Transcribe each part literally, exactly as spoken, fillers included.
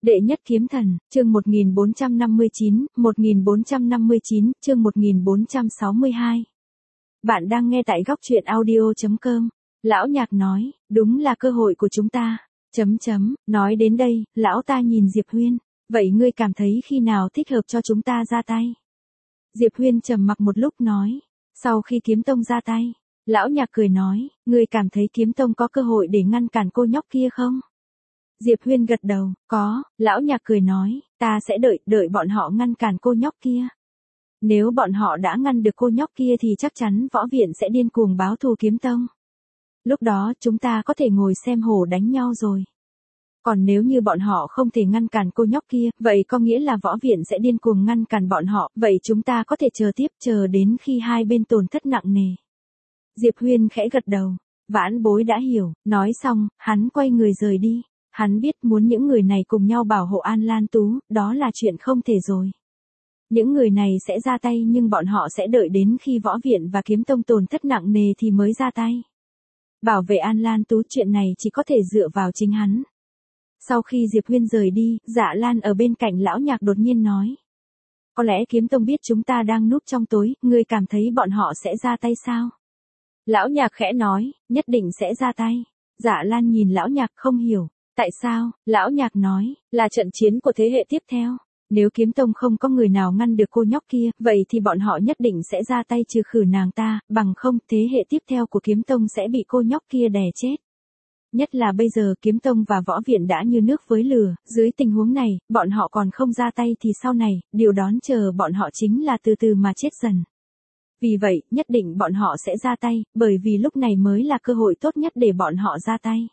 Đệ nhất kiếm thần, chương một nghìn bốn trăm năm mươi chín, một nghìn bốn trăm năm mươi chín, chương một nghìn bốn trăm sáu mươi hai. Bạn đang nghe tại góc truyện audio chấm com. Lão Nhạc nói, đúng là cơ hội của chúng ta. Chấm chấm, nói đến đây, lão ta nhìn Diệp Huyên, vậy ngươi cảm thấy khi nào thích hợp cho chúng ta ra tay? Diệp Huyên trầm mặc một lúc nói, sau khi Kiếm Tông ra tay. Lão Nhạc cười nói, ngươi cảm thấy Kiếm Tông có cơ hội để ngăn cản cô nhóc kia không? Diệp Huyên gật đầu, có. Lão Nhạc cười nói, ta sẽ đợi, đợi bọn họ ngăn cản cô nhóc kia. Nếu bọn họ đã ngăn được cô nhóc kia thì chắc chắn võ viện sẽ điên cuồng báo thù Kiếm Tông. Lúc đó chúng ta có thể ngồi xem hổ đánh nhau rồi. Còn nếu như bọn họ không thể ngăn cản cô nhóc kia, vậy có nghĩa là võ viện sẽ điên cuồng ngăn cản bọn họ, vậy chúng ta có thể chờ tiếp, chờ đến khi hai bên tổn thất nặng nề. Diệp Huyên khẽ gật đầu, vãn bối đã hiểu, nói xong, hắn quay người rời đi. Hắn biết muốn những người này cùng nhau bảo hộ An Lan Tú, đó là chuyện không thể rồi. Những người này sẽ ra tay nhưng bọn họ sẽ đợi đến khi võ viện và Kiếm Tông tổn thất nặng nề thì mới ra tay. Bảo vệ An Lan Tú chuyện này chỉ có thể dựa vào chính hắn. Sau khi Diệp Huyên rời đi, Dạ Lan ở bên cạnh Lão Nhạc đột nhiên nói. Có lẽ Kiếm Tông biết chúng ta đang núp trong tối, ngươi cảm thấy bọn họ sẽ ra tay sao? Lão Nhạc khẽ nói, nhất định sẽ ra tay. Dạ Lan nhìn Lão Nhạc không hiểu. Tại sao? Lão Nhạc nói, là trận chiến của thế hệ tiếp theo. Nếu Kiếm Tông không có người nào ngăn được cô nhóc kia, vậy thì bọn họ nhất định sẽ ra tay trừ khử nàng ta, bằng không thế hệ tiếp theo của Kiếm Tông sẽ bị cô nhóc kia đè chết. Nhất là bây giờ Kiếm Tông và võ viện đã như nước với lửa, dưới tình huống này, bọn họ còn không ra tay thì sau này, điều đón chờ bọn họ chính là từ từ mà chết dần. Vì vậy, nhất định bọn họ sẽ ra tay, bởi vì lúc này mới là cơ hội tốt nhất để bọn họ ra tay.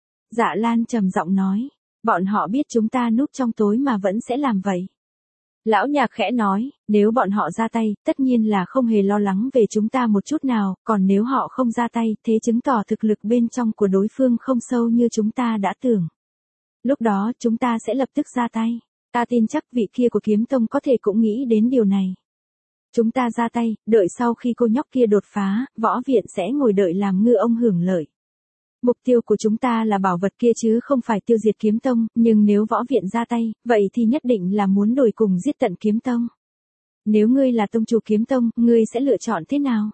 Dạ Lan trầm giọng nói, bọn họ biết chúng ta núp trong tối mà vẫn sẽ làm vậy. Lão Nhạc khẽ nói, nếu bọn họ ra tay, tất nhiên là không hề lo lắng về chúng ta một chút nào, còn nếu họ không ra tay, thế chứng tỏ thực lực bên trong của đối phương không sâu như chúng ta đã tưởng. Lúc đó, chúng ta sẽ lập tức ra tay. Ta tin chắc vị kia của Kiếm Tông có thể cũng nghĩ đến điều này. Chúng ta ra tay, đợi sau khi cô nhóc kia đột phá, võ viện sẽ ngồi đợi làm ngư ông hưởng lợi. Mục tiêu của chúng ta là bảo vật kia chứ không phải tiêu diệt Kiếm Tông, nhưng nếu võ viện ra tay, vậy thì nhất định là muốn đuổi cùng giết tận Kiếm Tông. Nếu ngươi là tông chủ Kiếm Tông, ngươi sẽ lựa chọn thế nào?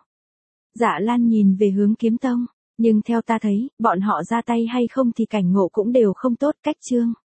Dạ Lan nhìn về hướng Kiếm Tông, nhưng theo ta thấy, bọn họ ra tay hay không thì cảnh ngộ cũng đều không tốt. Cách chương